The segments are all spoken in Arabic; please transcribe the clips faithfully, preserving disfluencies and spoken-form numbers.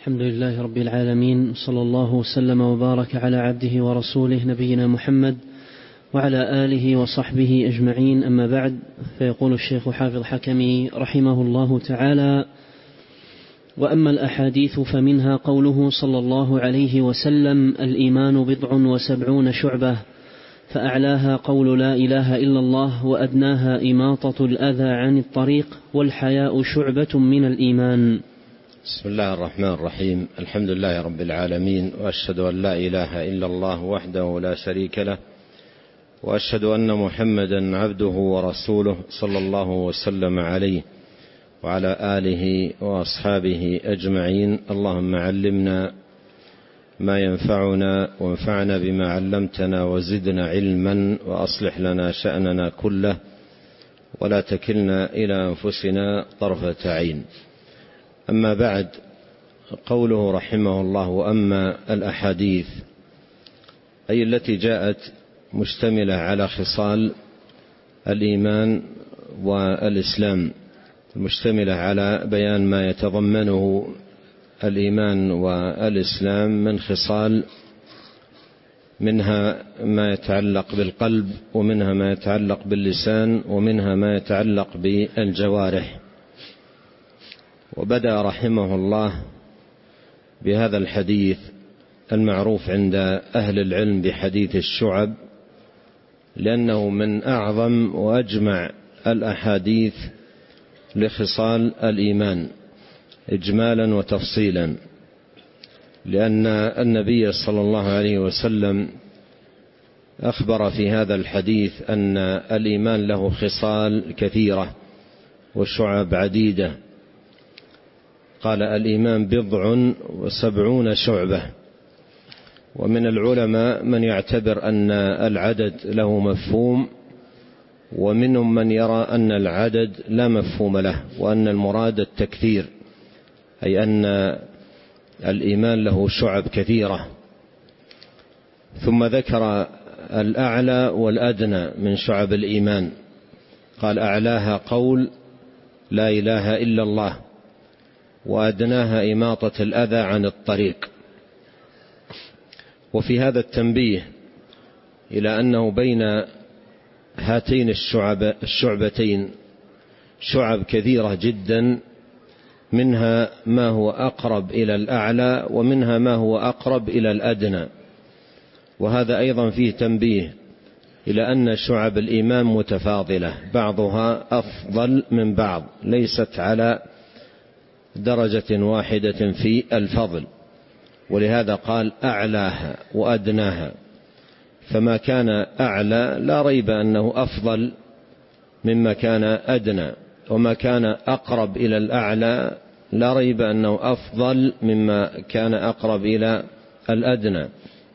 الحمد لله رب العالمين، صلى الله وسلم وبارك على عبده ورسوله نبينا محمد وعلى آله وصحبه أجمعين. أما بعد، فيقول الشيخ حافظ حكمي رحمه الله تعالى: وأما الأحاديث فمنها قوله صلى الله عليه وسلم: الإيمان بضع وسبعون شعبة، فأعلاها قول لا إله إلا الله، وأدناها إماطة الأذى عن الطريق، والحياء شعبة من الإيمان. بسم الله الرحمن الرحيم. الحمد لله رب العالمين، وأشهد أن لا إله إلا الله وحده لا شريك له، وأشهد أن محمدا عبده ورسوله صلى الله وسلم عليه وعلى آله وأصحابه أجمعين. اللهم علمنا ما ينفعنا، وانفعنا بما علمتنا، وزدنا علما، وأصلح لنا شأننا كله، ولا تكلنا إلى أنفسنا طرفة عين. أما بعد، قوله رحمه الله: وأما الأحاديث، أي التي جاءت مشتملة على خصال الإيمان والإسلام، مشتملة على بيان ما يتضمنه الإيمان والإسلام من خصال، منها ما يتعلق بالقلب، ومنها ما يتعلق باللسان، ومنها ما يتعلق بالجوارح. وبدأ رحمه الله بهذا الحديث المعروف عند أهل العلم بحديث الشعب، لأنه من أعظم وأجمع الأحاديث لخصال الإيمان إجمالا وتفصيلا، لأن النبي صلى الله عليه وسلم أخبر في هذا الحديث أن الإيمان له خصال كثيرة وشعب عديدة. قال: الإيمان بضع وسبعون شعبة. ومن العلماء من يعتبر أن العدد له مفهوم، ومنهم من يرى أن العدد لا مفهوم له، وأن المراد التكثير، أي أن الإيمان له شعب كثيرة. ثم ذكر الأعلى والأدنى من شعب الإيمان، قال: أعلاها قول لا إله إلا الله، وأدناها إماطة الأذى عن الطريق. وفي هذا التنبيه إلى أنه بين هاتين الشعب الشعبتين شعب كثيرة جدا، منها ما هو أقرب إلى الأعلى، ومنها ما هو أقرب إلى الأدنى. وهذا أيضا فيه تنبيه إلى أن شعب الإيمان متفاضلة، بعضها أفضل من بعض، ليست على درجة واحدة في الفضل. ولهذا قال: أعلاها وأدناها. فما كان أعلى لا ريب أنه أفضل مما كان أدنى، وما كان أقرب إلى الأعلى لا ريب أنه أفضل مما كان أقرب إلى الأدنى.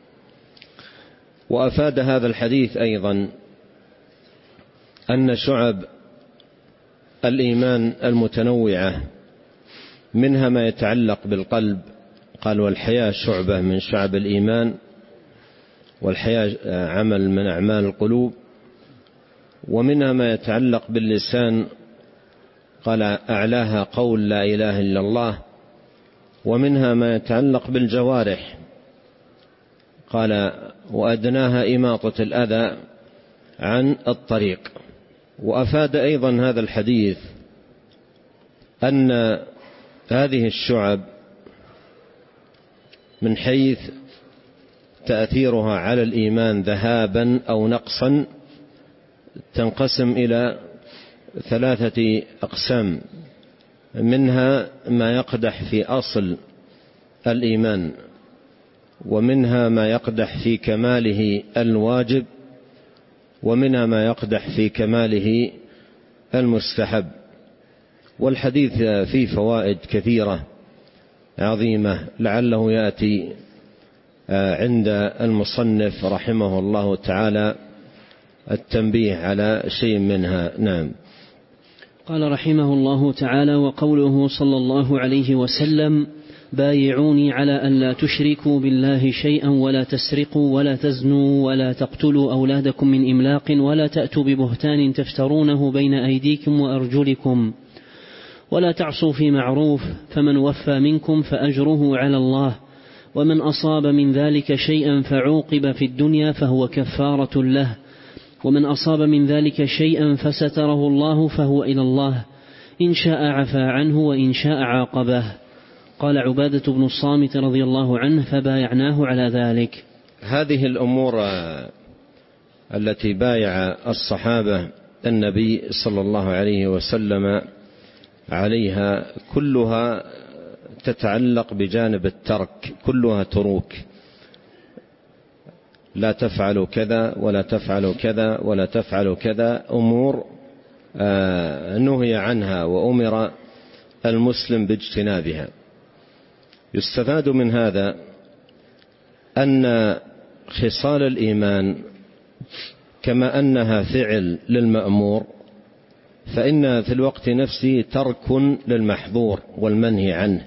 وأفاد هذا الحديث أيضا أن شعب الإيمان المتنوعة منها ما يتعلق بالقلب، قال: والحياء شعبة من شعب الإيمان، والحياء عمل من أعمال القلوب. ومنها ما يتعلق باللسان، قال: أعلاها قول لا إله إلا الله. ومنها ما يتعلق بالجوارح، قال: وأدناها إماطة الأذى عن الطريق. وأفاد أيضا هذا الحديث أن هذه الشعب من حيث تأثيرها على الإيمان ذهابا أو نقصا تنقسم إلى ثلاثة أقسام، منها ما يقدح في أصل الإيمان، ومنها ما يقدح في كماله الواجب، ومنها ما يقدح في كماله المستحب. والحديث فيه فوائد كثيرة عظيمة، لعله يأتي عند المصنف رحمه الله تعالى التنبيه على شيء منها. نعم. قال رحمه الله تعالى: وقوله صلى الله عليه وسلم: بايعوني على أن لا تشركوا بالله شيئا، ولا تسرقوا، ولا تزنوا، ولا تقتلوا أولادكم من إملاق، ولا تأتوا ببهتان تفترونه بين أيديكم وأرجلكم. ولا تعصوا في معروف، فمن وفى منكم فأجره على الله، ومن أصاب من ذلك شيئا فعوقب في الدنيا فهو كفارة له، ومن أصاب من ذلك شيئا فستره الله فهو إلى الله، إن شاء عفا عنه وإن شاء عاقبه. قال عبادة بن الصامت رضي الله عنه: فبايعناه على ذلك. هذه الأمور التي بايع الصحابة النبي صلى الله عليه وسلم عليها كلها تتعلق بجانب الترك، كلها تروك، لا تفعلوا كذا ولا تفعلوا كذا ولا تفعلوا كذا، أمور نهي عنها وأمر المسلم باجتنابها. يستفاد من هذا أن خصال الإيمان كما أنها فعل للمأمور، فإنها في الوقت نفسه ترك للمحظور والمنهي عنه.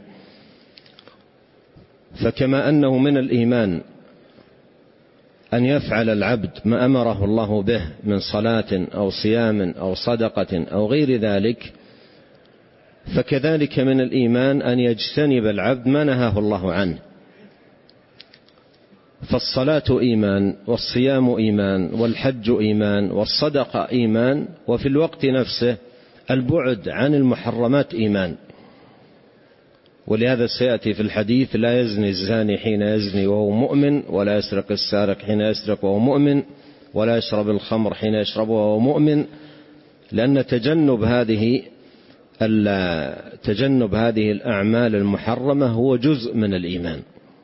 فكما أنه من الإيمان أن يفعل العبد ما أمره الله به من صلاة أو صيام أو صدقة أو غير ذلك، فكذلك من الإيمان أن يجتنب العبد ما نهاه الله عنه. فالصلاة إيمان، والصيام إيمان، والحج إيمان، والصدقة إيمان، وفي الوقت نفسه البعد عن المحرمات إيمان. ولهذا سيأتي في الحديث: لا يزني الزاني حين يزني وهو مؤمن، ولا يسرق السارق حين يسرق وهو مؤمن، ولا يشرب الخمر حين يشرب وهو مؤمن. لأن تجنب هذه تجنب هذه الأعمال المحرمة هو جزء من الإيمان.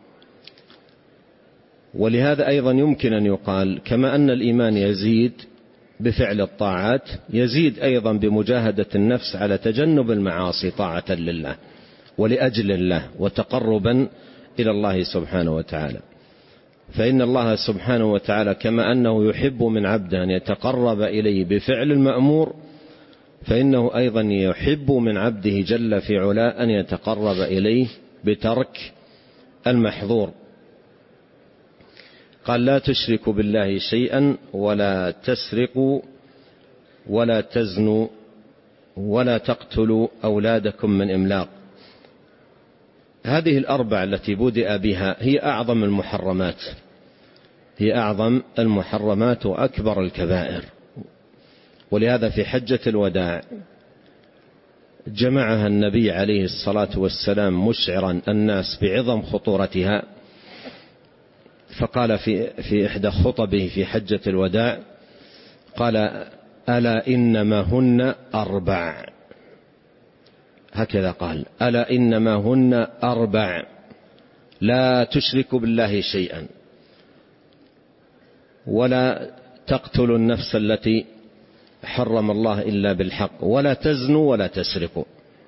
ولهذا أيضا يمكن أن يقال كما أن الإيمان يزيد بفعل الطاعات، يزيد أيضا بمجاهدة النفس على تجنب المعاصي طاعة لله ولأجل الله وتقربا إلى الله سبحانه وتعالى. فإن الله سبحانه وتعالى كما أنه يحب من عبده أن يتقرب إليه بفعل المأمور، فإنه أيضا يحب من عبده جل في علا أن يتقرب إليه بترك المحظور. قال: لا تشركوا بالله شيئا، ولا تسرقوا، ولا تزنوا، ولا تقتلوا أولادكم من إملاق. هذه الأربع التي بدأ بها هي أعظم المحرمات، هي أعظم المحرمات وأكبر الكبائر. ولهذا في حجة الوداع جمعها النبي عليه الصلاة والسلام مشعرا الناس بعظم خطورتها، فقال في, في إحدى خطبه في حجة الوداع، قال: ألا إنما هن أربع. هكذا قال: ألا إنما هن أربع: لا تشركوا بالله شيئا، ولا تقتلوا النفس التي حرم الله إلا بالحق، ولا تزنوا، ولا تسرقوا.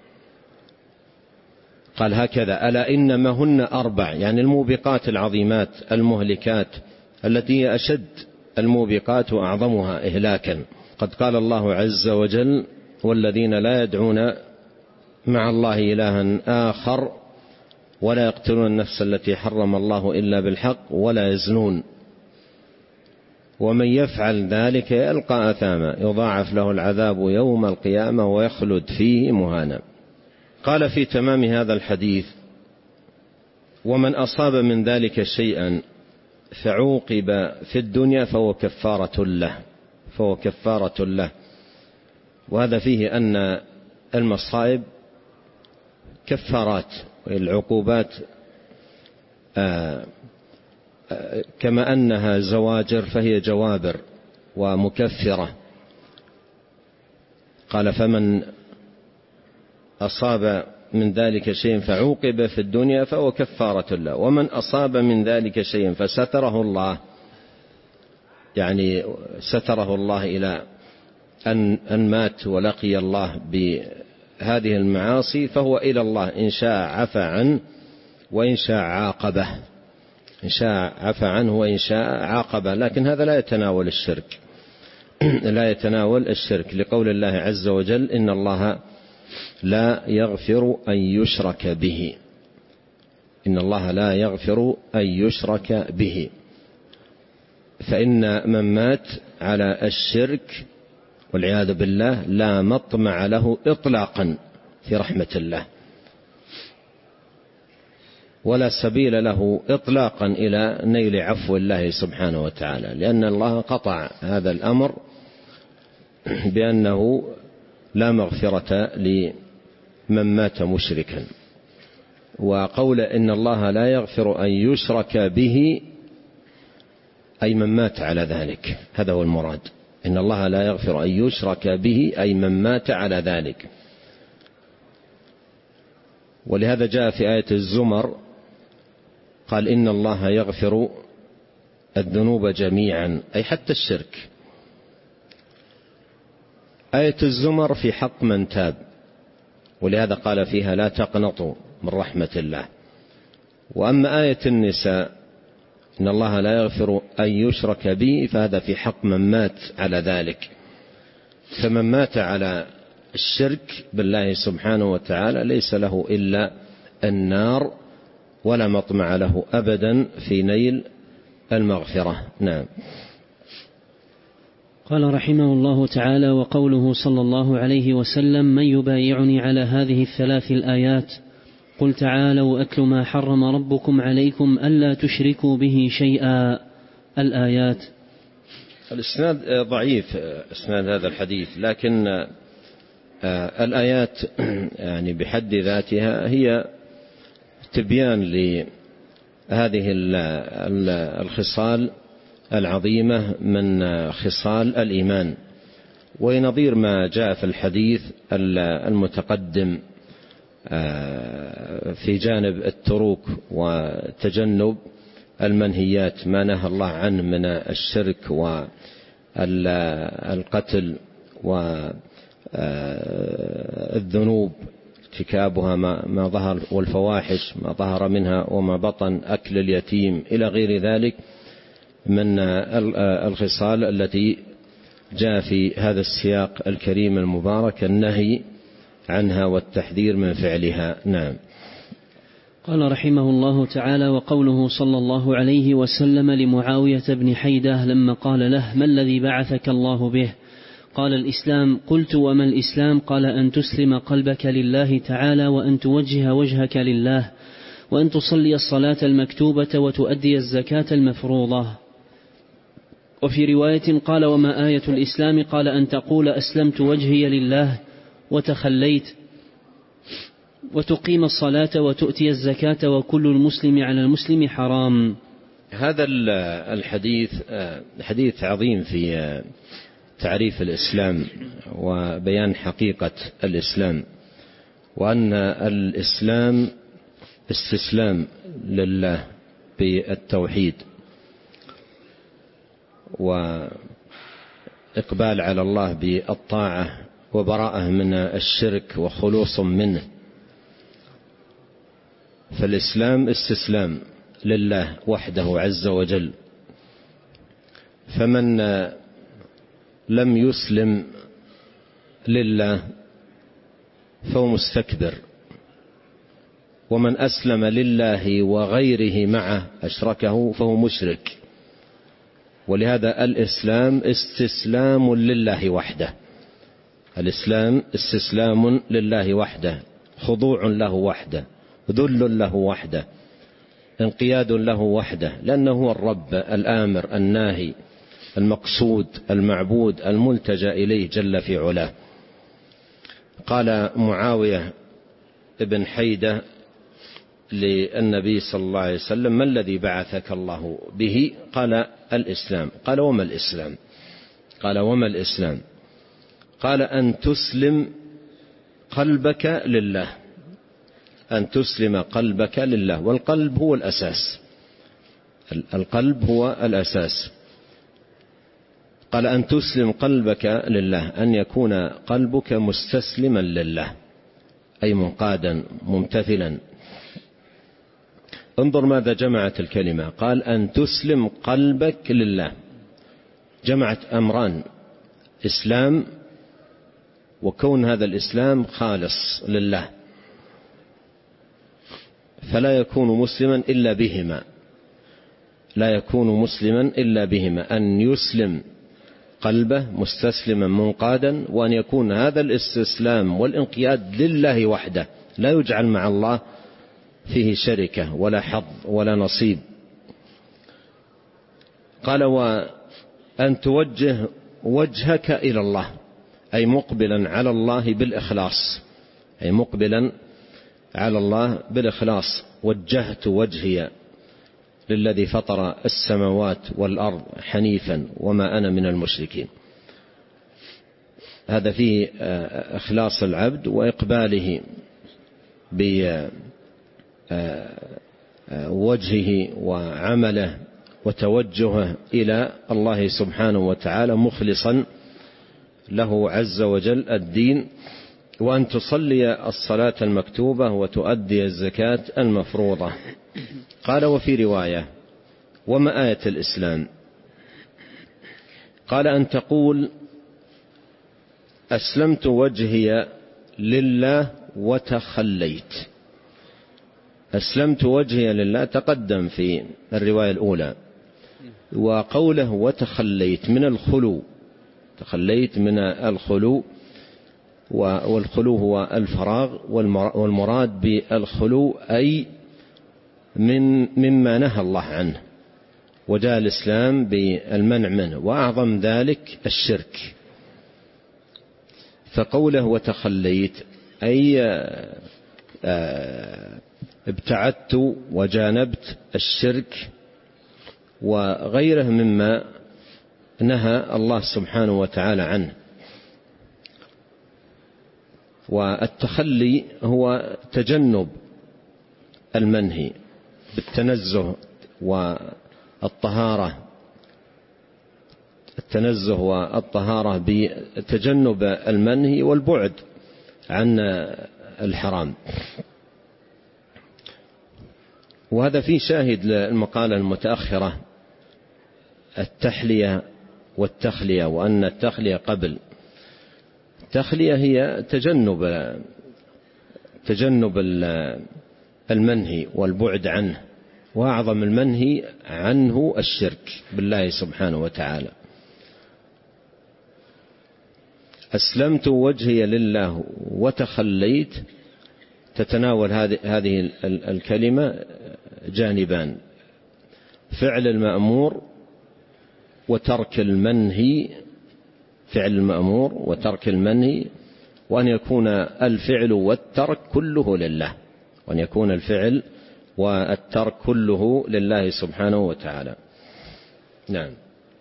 قال هكذا: ألا إنما هن أربع، يعني الموبقات العظيمات المهلكات التي هي أشد الموبقات وأعظمها إهلاكا. قد قال الله عز وجل: والذين لا يدعون مع الله إلها آخر، ولا يقتلون النفس التي حرم الله إلا بالحق، ولا يزنون، ومن يفعل ذلك يلقى أثاما يضاعف له العذاب يوم القيامة ويخلد فيه مهانا. قال في تمام هذا الحديث: ومن أصاب من ذلك شيئا فعوقب في الدنيا فهو كفارة له، فهو كفارة له. وهذا فيه أن المصائب كفارات، والعقوبات آه كما أنها زواجر فهي جوابر ومكفرة. قال: فمن أصاب من ذلك شيء فعوقب في الدنيا فهو كفارة له، ومن أصاب من ذلك شيء فستره الله، يعني ستره الله إلى أن, أن مات ولقي الله بهذه المعاصي، فهو إلى الله إن شاء عفى عنه وإن شاء عاقبه، إن شاء عفى عنه وإن شاء عاقبه. لكن هذا لا يتناول الشرك، لا يتناول الشرك، لقول الله عز وجل: إن الله لا يغفر أن يشرك به، إن الله لا يغفر أن يشرك به. فإن من مات على الشرك والعياذ بالله لا مطمع له إطلاقا في رحمة الله، ولا سبيل له إطلاقا إلى نيل عفو الله سبحانه وتعالى، لأن الله قطع هذا الأمر بأنه لا مغفرة لمن مات مشركا. وقول إن الله لا يغفر أن يشرك به أي من مات على ذلك، هذا هو المراد. إن الله لا يغفر أن يشرك به أي من مات على ذلك. ولهذا جاء في آية الزمر قال إن الله يغفر الذنوب جميعا، أي حتى الشرك. آية الزمر في حق من تاب، ولهذا قال فيها لا تقنطوا من رحمة الله. وأما آية النساء إن الله لا يغفر أن يشرك به، فهذا في حق من مات على ذلك. فمن مات على الشرك بالله سبحانه وتعالى ليس له إلا النار، ولا مطمع له أبدا في نيل المغفرة. نعم. قال رحمه الله تعالى: وقوله صلى الله عليه وسلم: من يبايعني على هذه الثلاث الآيات؟ قل تعالوا أتل ما حرم ربكم عليكم ألا تشركوا به شيئا. الآيات. الإسناد ضعيف، إسناد هذا الحديث، لكن الآيات يعني بحد ذاتها هي تبيان لهذه الخصال العظيمة من خصال الإيمان، ونظير ما جاء في الحديث المتقدم في جانب التروك وتجنب المنهيات، ما نهى الله عنه من الشرك والقتل والذنوب ارتكابها ما ظهر، والفواحش ما ظهر منها وما بطن، أكل اليتيم إلى غير ذلك من الخصال التي جاء في هذا السياق الكريم المبارك النهي عنها والتحذير من فعلها. نعم. قال رحمه الله تعالى: وقوله صلى الله عليه وسلم لمعاوية بن حيدة لما قال له: ما الذي بعثك الله به؟ قال: الإسلام. قلت: وما الإسلام؟ قال: أن تسلم قلبك لله تعالى، وأن توجه وجهك لله، وأن تصلي الصلاة المكتوبة، وتؤدي الزكاة المفروضة. وفي رواية قال: وما آية الإسلام؟ قال: أن تقول أسلمت وجهي لله وتخليت، وتقيم الصلاة وتؤتي الزكاة، وكل المسلم على المسلم حرام. هذا الحديث حديث عظيم في تعريف الإسلام وبيان حقيقة الإسلام، وأن الإسلام استسلام لله بالتوحيد، وإقبال على الله بالطاعة، وبراءة من الشرك وخلوص منه. فالإسلام استسلام لله وحده عز وجل، فمن لم يسلم لله فهو مستكبر، ومن أسلم لله وغيره معه أشركه فهو مشرك. ولهذا الإسلام استسلام لله وحده، الإسلام استسلام لله وحده، خضوع له وحده، ذل له وحده، انقياد له وحده، لأنه هو الرب الآمر الناهي المقصود المعبود الملتجأ إليه جل في علاه. قال معاوية ابن حيدة للنبي صلى الله عليه وسلم: ما الذي بعثك الله به؟ قال: الإسلام. قال: وما الإسلام؟ قال: وما الإسلام؟ قال: أن تسلم قلبك لله، أن تسلم قلبك لله، والقلب هو الأساس، القلب هو الأساس. قال: أن تسلم قلبك لله، أن يكون قلبك مستسلما لله، أي منقادا ممتثلا. انظر ماذا جمعت الكلمة، قال: أن تسلم قلبك لله، جمعت أمران: إسلام، وكون هذا الإسلام خالص لله، فلا يكون مسلما إلا بهما، لا يكون مسلما إلا بهما، أن يسلم قلبه مستسلما منقادا، وأن يكون هذا الاستسلام والانقياد لله وحده، لا يجعل مع الله فيه شركة ولا حظ ولا نصيب. قال: وأن توجه وجهك إلى الله، أي مقبلا على الله بالإخلاص، أي مقبلا على الله بالإخلاص. وجهت وجهي للذي فطر السماوات والأرض حنيفا وما أنا من المشركين. هذا فيه إخلاص العبد وإقباله بوجهه وعمله وتوجهه إلى الله سبحانه وتعالى مخلصا له عز وجل الدين. وأن تصلي الصلاة المكتوبة وتؤدي الزكاة المفروضة. قال: وفي رواية: وما آية الإسلام؟ قال: أن تقول: أسلمت وجهي لله وتخليت. أسلمت وجهي لله تقدم في الرواية الأولى. وقوله وتخليت من الخلو، تخليت من الخلو، والخلو هو الفراغ، والمراد بالخلو أي من مما نهى الله عنه، وجاء الإسلام بالمنع منه، وأعظم ذلك الشرك. فقوله وتخليت أي ابتعدت وجانبت الشرك وغيره مما نهى الله سبحانه وتعالى عنه. والتخلي هو تجنب المنهي بالتنزه والطهارة، التنزه والطهارة بتجنب المنهي والبعد عن الحرام. وهذا فيه شاهد للمقالة المتأخرة: التحلية والتخلية، وأن التخلية قبل. التخلية هي تجنب تجنب المنهي والبعد عنه، وأعظم المنهي عنه الشرك بالله سبحانه وتعالى. أسلمت وجهي لله وتخليت تتناول هذه الكلمة جانبان: فعل المأمور وترك المنهي، فعل المأمور وترك المنهي، وأن يكون الفعل والترك كله لله، وأن يكون الفعل والترك كله لله سبحانه وتعالى. نعم.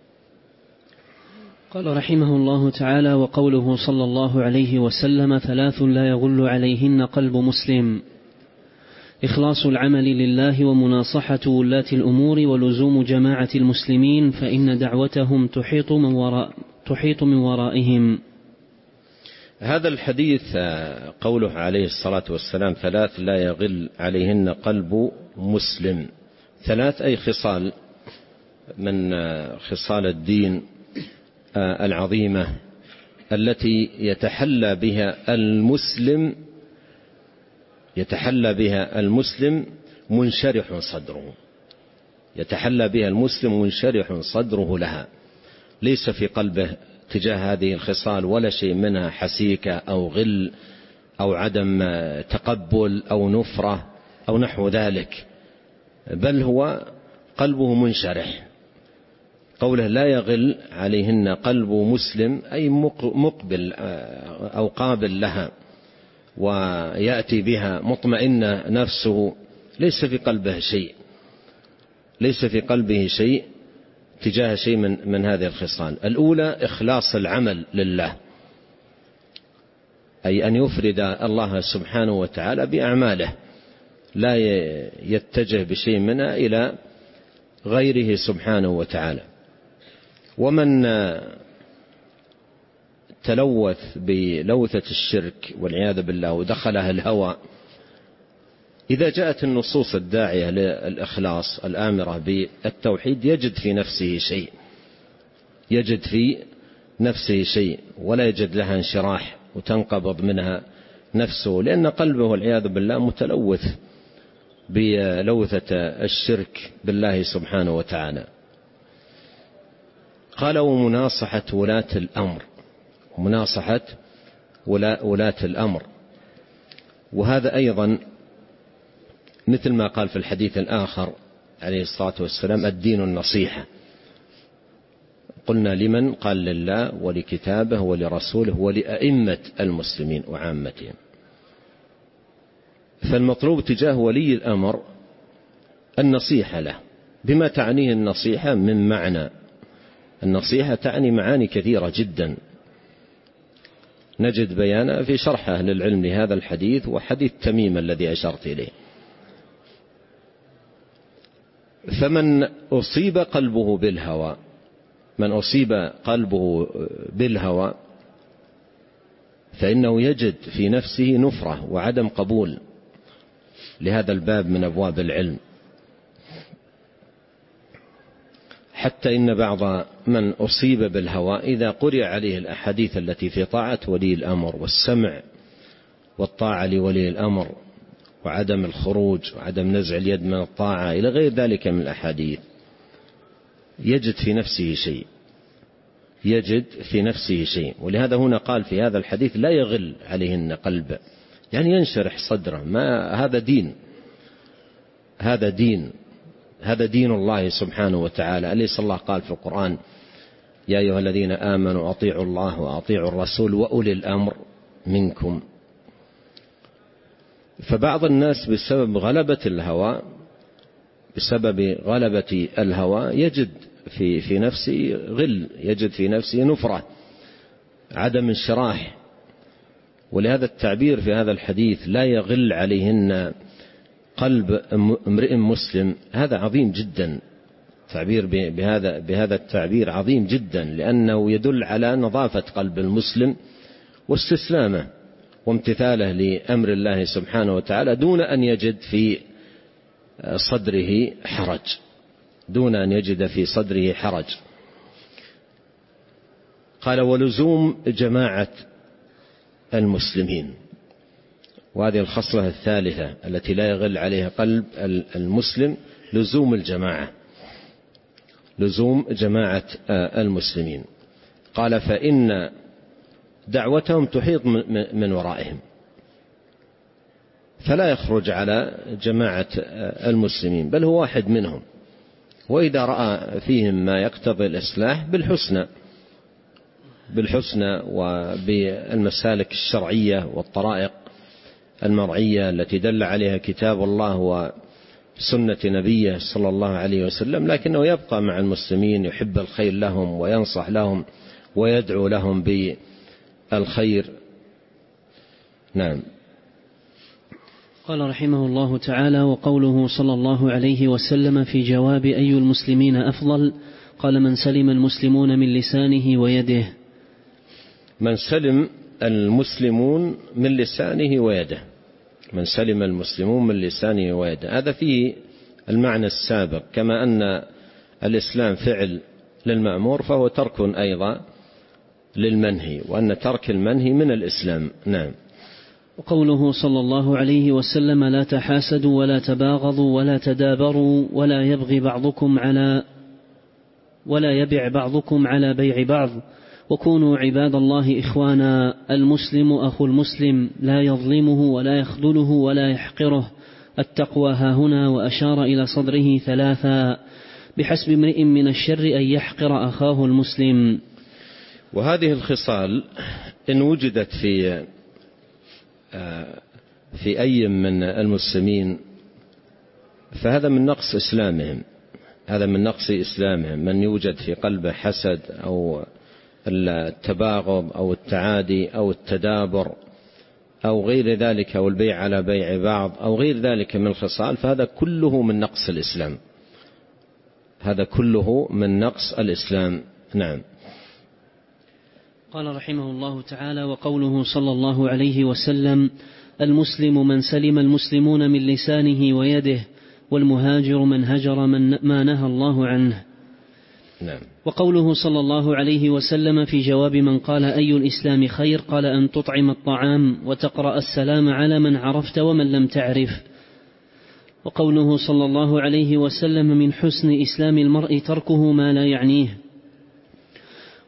قال رحمه الله تعالى: وقوله صلى الله عليه وسلم: ثلاث لا يغل عليهن قلب مسلم: إخلاص العمل لله، ومناصحة ولاة الأمور، ولزوم جماعة المسلمين، فإن دعوتهم تحيط من وراء تحيط من ورائهم. هذا الحديث قوله عليه الصلاة والسلام: ثلاث لا يغل عليهن قلب مسلم. ثلاث أي خصال من خصال الدين العظيمة التي يتحلى بها المسلم يتحلى بها المسلم منشرح صدره، يتحلى بها المسلم منشرح صدره لها، ليس في قلبه تجاه هذه الخصال ولا شيء منها حسيكة أو غل أو عدم تقبل أو نفرة أو نحو ذلك، بل هو قلبه منشرح. قوله لا يغل عليهن قلب مسلم أي مقبل أو قابل لها، ويأتي بها مطمئنة نفسه، ليس في قلبه شيء ليس في قلبه شيء تجاه شيء من, من هذه الخصال. الأولى إخلاص العمل لله، أي أن يفرد الله سبحانه وتعالى بأعماله، لا يتجه بشيء منها إلى غيره سبحانه وتعالى. ومن تلوث بلوثة الشرك والعياذ بالله ودخلها الهوى، إذا جاءت النصوص الداعية للإخلاص الآمرة بالتوحيد يجد في نفسه شيء يجد في نفسه شيء ولا يجد لها انشراح وتنقبض منها نفسه، لأن قلبه والعياذ بالله متلوث بلوثة الشرك بالله سبحانه وتعالى. قال ومناصحة ولاة الأمر، ومناصحة ولاة الأمر. وهذا أيضا مثل ما قال في الحديث الآخر عليه الصلاة والسلام: الدين النصيحة. قلنا لمن؟ قال لله ولكتابه ولرسوله ولأئمة المسلمين وعامتهم. فالمطلوب تجاه ولي الأمر النصيحة له بما تعنيه النصيحة من معنى. النصيحة تعني معاني كثيرة جدا، نجد بيانا في شرح أهل العلم لهذا الحديث وحديث تميم الذي أشرت إليه. فمن أصيب قلبه بالهوى، من أصيب قلبه بالهوى فإنه يجد في نفسه نفرة وعدم قبول لهذا الباب من أبواب العلم، حتى إن بعض من أصيب بالهوى إذا قرئ عليه الأحاديث التي في طاعة ولي الأمر والسمع والطاعة لولي الأمر وعدم الخروج وعدم نزع اليد من الطاعة إلى غير ذلك من الأحاديث، يجد في نفسه شيء، يجد في نفسه شيء. ولهذا هنا قال في هذا الحديث: لا يغل عليهن قلبه، يعني ينشرح صدره. ما هذا دين، هذا دين، هذا دين الله سبحانه وتعالى. أليس الله قال في القرآن: يا أيها الذين آمنوا أطيعوا الله وأطيعوا الرسول وأولي الأمر منكم. فبعض الناس بسبب غلبة الهوى بسبب غلبة الهوى يجد في في نفسه غل، يجد في نفسه نفرة، عدم انشراح. ولهذا التعبير في هذا الحديث: لا يغل عليهن قلب امرئ مسلم، هذا عظيم جدا. تعبير بهذا بهذا التعبير عظيم جدا، لأنه يدل على نظافة قلب المسلم واستسلامه وامتثاله لأمر الله سبحانه وتعالى دون أن يجد في صدره حرج، دون أن يجد في صدره حرج. قال: ولزوم جماعة المسلمين. وهذه الخصلة الثالثة التي لا يغل عليها قلب المسلم: لزوم الجماعة، لزوم جماعة المسلمين. قال: فإن دعوتهم تحيط من ورائهم، فلا يخرج على جماعة المسلمين بل هو واحد منهم، وإذا رأى فيهم ما يقتضي الإصلاح بالحسنى بالحسنى وبالمسالك الشرعية والطرائق المرعية التي دل عليها كتاب الله وسنة نبيه صلى الله عليه وسلم، لكنه يبقى مع المسلمين، يحب الخير لهم وينصح لهم ويدعو لهم بالخير. نعم. قال رحمه الله تعالى: وقوله صلى الله عليه وسلم في جواب أي المسلمين أفضل؟ قال: من سلم المسلمون من لسانه ويده. من سلم المسلمون من لسانه ويده، من سلم المسلمون من لسانه ويده، هذا فيه المعنى السابق. كما أن الإسلام فعل للمأمور فهو ترك أيضا للمنهي، وأن ترك المنهي من الإسلام. نعم. وقوله صلى الله عليه وسلم: لا تحاسدوا ولا تباغضوا ولا تدابروا ولا يبغي بعضكم على ولا يبع بعضكم على بيع بعض وكونوا عباد الله إخوانا، المسلم أخو المسلم لا يظلمه ولا يخذله ولا يحقره، التقوى هاهنا، وأشار إلى صدره ثلاثا: بحسب امرئ من الشر أن يحقر أخاه المسلم. وهذه الخصال إن وجدت في في أي من المسلمين فهذا من نقص إسلامهم، هذا من نقص إسلامهم. من يوجد في قلبه حسد أو التباغض أو التعادي أو التدابر أو غير ذلك، أو البيع على بيع بعض أو غير ذلك من الخصال، فهذا كله من نقص الإسلام، هذا كله من نقص الإسلام. نعم. قال رحمه الله تعالى: وقوله صلى الله عليه وسلم: المسلم من سلم المسلمون من لسانه ويده، والمهاجر من هجر من ما نهى الله عنه. نعم. وقوله صلى الله عليه وسلم في جواب من قال: أي الإسلام خير؟ قال: أن تطعم الطعام وتقرأ السلام على من عرفت ومن لم تعرف. وقوله صلى الله عليه وسلم: من حسن إسلام المرء تركه ما لا يعنيه.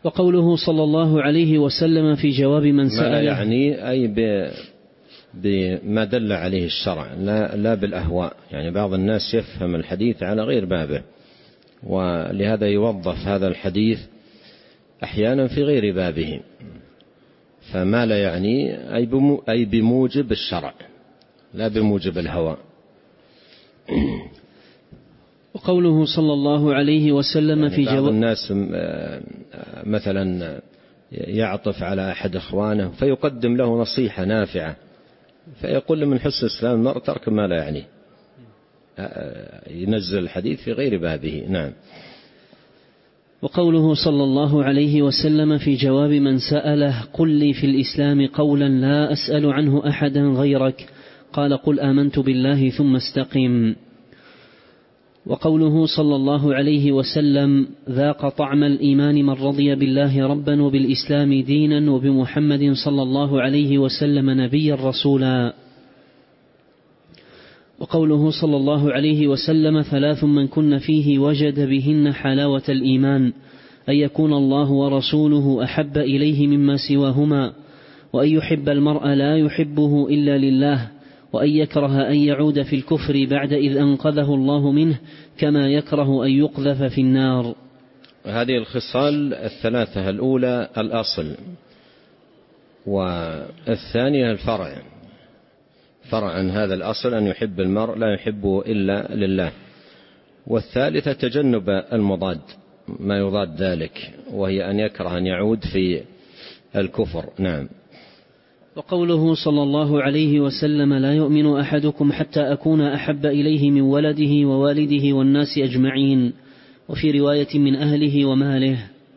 وقوله صلى الله عليه وسلم في جواب من سأله، ما يعني أي بما دل عليه الشرع، لا, لا بالأهواء. يعني بعض الناس يفهم الحديث على غير بابه، ولهذا يوظف هذا الحديث أحيانا في غير بابه، فما لا يعني أي بموجب الشرع لا بموجب الهوى. وقوله صلى الله عليه وسلم يعني في بعض جواب الناس مثلا يعطف على أحد إخوانه فيقدم له نصيحة نافعة، فيقول من حسن إسلام المرء ترك ما لا يعني، ينزل الحديث في غير بابه. نعم. وقوله صلى الله عليه وسلم في جواب من سأله: قل لي في الإسلام قولا لا أسأل عنه أحدا غيرك، قال: قل آمنت بالله ثم استقم. وقوله صلى الله عليه وسلم: ذاق طعم الإيمان من رضي بالله ربا وبالإسلام دينا وبمحمد صلى الله عليه وسلم نبيا رسولا. وقوله صلى الله عليه وسلم: ثلاث من كن فيه وجد بهن حلاوة الإيمان: أن يكون الله ورسوله أحب إليه مما سواهما، وأن يحب المرء لا يحبه إلا لله، وأن يكره أن يعود في الكفر بعد إذ أنقذه الله منه، كما يكره أن يقذف في النار. هذه الخصال الثلاثة: الأولى الأصل، والثانية الفرع، فرع عن هذا الأصل أن يحب المرء لا يحبه إلا لله، والثالثة تجنب المضاد ما يضاد ذلك، وهي أن يكره أن يعود في الكفر. نعم. وقوله صلى الله عليه وسلم: لا يؤمن أحدكم حتى أكون أحب إليه من ولده ووالده والناس أجمعين، وفي رواية من أهله وماله.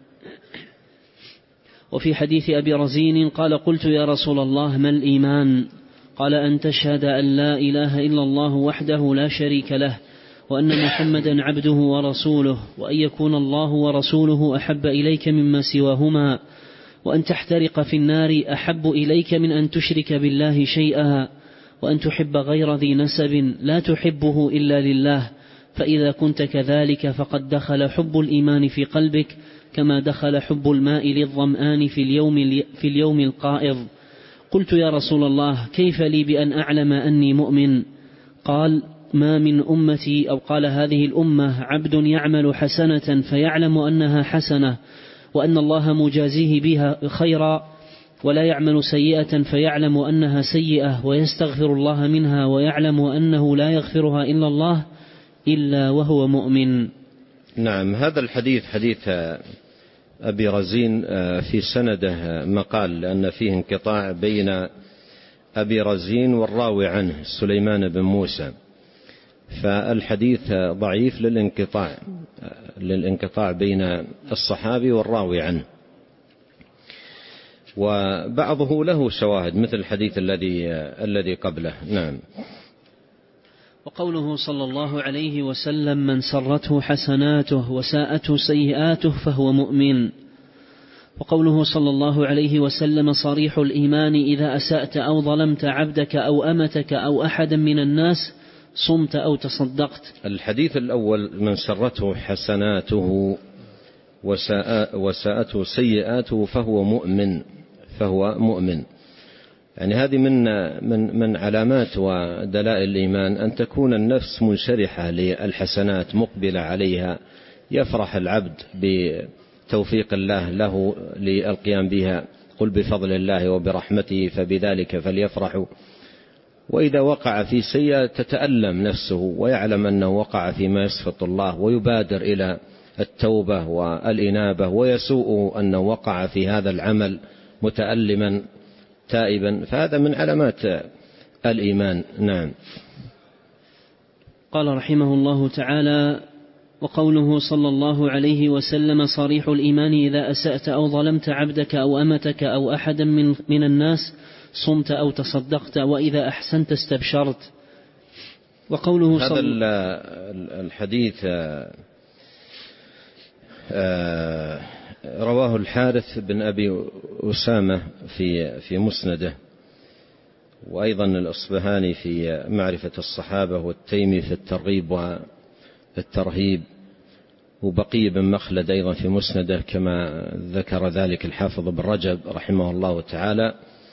وفي حديث أبي رزين قال: قلت يا رسول الله ما الإيمان؟ قال: أن تشهد أن لا إله إلا الله وحده لا شريك له، وأن محمدا عبده ورسوله، وأن يكون الله ورسوله أحب إليك مما سواهما، وأن تحترق في النار أحب إليك من أن تشرك بالله شيئا، وأن تحب غير ذي نسب لا تحبه إلا لله، فإذا كنت كذلك فقد دخل حب الإيمان في قلبك كما دخل حب الماء للظمآن في اليوم, في اليوم القائض. قلت يا رسول الله كيف لي بأن أعلم أني مؤمن؟ قال: ما من أمتي، أو قال هذه الأمة، عبد يعمل حسنة فيعلم أنها حسنة وأن الله مجازيه بها خيرا، ولا يعمل سيئة فيعلم أنها سيئة ويستغفر الله منها ويعلم أنه لا يغفرها إلا الله، إلا وهو مؤمن. نعم. هذا الحديث حديث أبي رزين في سنده مقال، لأن فيه انقطاع بين أبي رزين والراوي عنه سليمان بن موسى، فالحديث ضعيف للانقطاع للانقطاع بين الصحابي والراوي عنه، وبعضه له شواهد مثل الحديث الذي الذي قبله. نعم. وقوله صلى الله عليه وسلم: من سرته حسناته وساءته سيئاته فهو مؤمن. وقوله صلى الله عليه وسلم: صريح الإيمان إذا أسأت أو ظلمت عبدك أو أمتك أو أحدا من الناس صمت أو تصدقت. الحديث الأول: من سرته حسناته وساءته سيئاته فهو مؤمن، فهو مؤمن. يعني هذه من من من علامات ودلائل الإيمان أن تكون النفس منشرحة للحسنات مقبلة عليها، يفرح العبد بتوفيق الله له للقيام بها. قل بفضل الله وبرحمته فبذلك فليفرحوا. وإذا وقع في سيئة تتألم نفسه ويعلم أنه وقع فيما يسخط الله، ويبادر إلى التوبة والإنابة، ويسوء أنه وقع في هذا العمل متألما تائبا، فهذا من علامات الإيمان. نعم. قال رحمه الله تعالى: وقوله صلى الله عليه وسلم: صريح الإيمان إذا أسأت أو ظلمت عبدك أو أمتك أو أحدا من, من الناس صمت أو تصدقت، وإذا أحسنت استبشرت. وقوله هذا الحديث رواه الحارث بن أبي أسامة في في مسنده، وأيضا الأصبهاني في معرفة الصحابة، والتيمي في الترغيب والترهيب، وبقي بن مخلد أيضا في مسنده كما ذكر ذلك الحافظ بن رجب رحمه الله تعالى.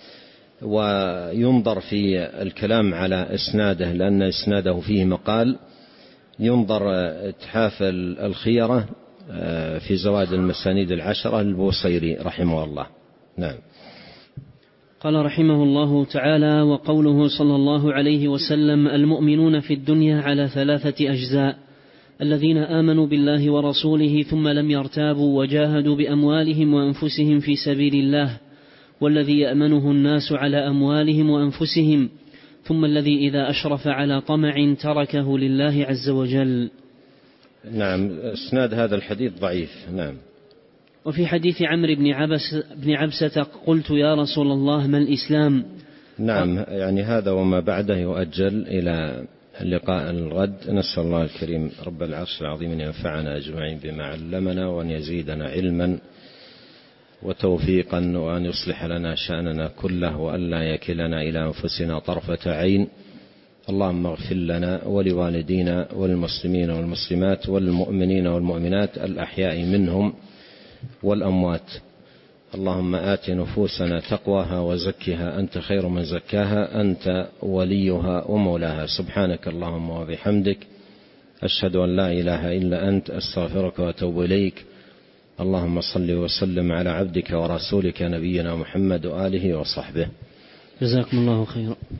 وينظر في الكلام على إسناده لأن إسناده فيه مقال، ينظر إتحاف الخيرة في زواد المسانيد العشرة البوصيري رحمه الله. نعم. قال رحمه الله تعالى: وقوله صلى الله عليه وسلم: المؤمنون في الدنيا على ثلاثة أجزاء: الذين آمنوا بالله ورسوله ثم لم يرتابوا وجاهدوا بأموالهم وأنفسهم في سبيل الله، والذي يأمنه الناس على أموالهم وأنفسهم، ثم الذي إذا أشرف على طمع تركه لله عز وجل. نعم. اسناد هذا الحديث ضعيف. نعم. وفي حديث عمرو بن عبس بن عبسة: قلت يا رسول الله ما الإسلام؟ نعم. يعني هذا وما بعده يؤجل إلى اللقاء الغد. نسأل الله الكريم رب العرش العظيم أن ينفعنا أجمعين بما علمنا، وأن يزيدنا علما وتوفيقا، وأن يصلح لنا شأننا كله، وأن لا يكلنا إلى أنفسنا طرفة عين. اللهم اغفر لنا ولوالدينا والمسلمين والمسلمات والمؤمنين والمؤمنات الأحياء منهم والأموات. اللهم آت نفوسنا تقواها وزكها أنت خير من زكاها، أنت وليها ومولاها. سبحانك اللهم وبحمدك، أشهد أن لا إله إلا أنت، أستغفرك وأتوب إليك. اللهم صل وسلم على عبدك ورسولك نبينا محمد وآله وصحبه. جزاكم الله خيرا.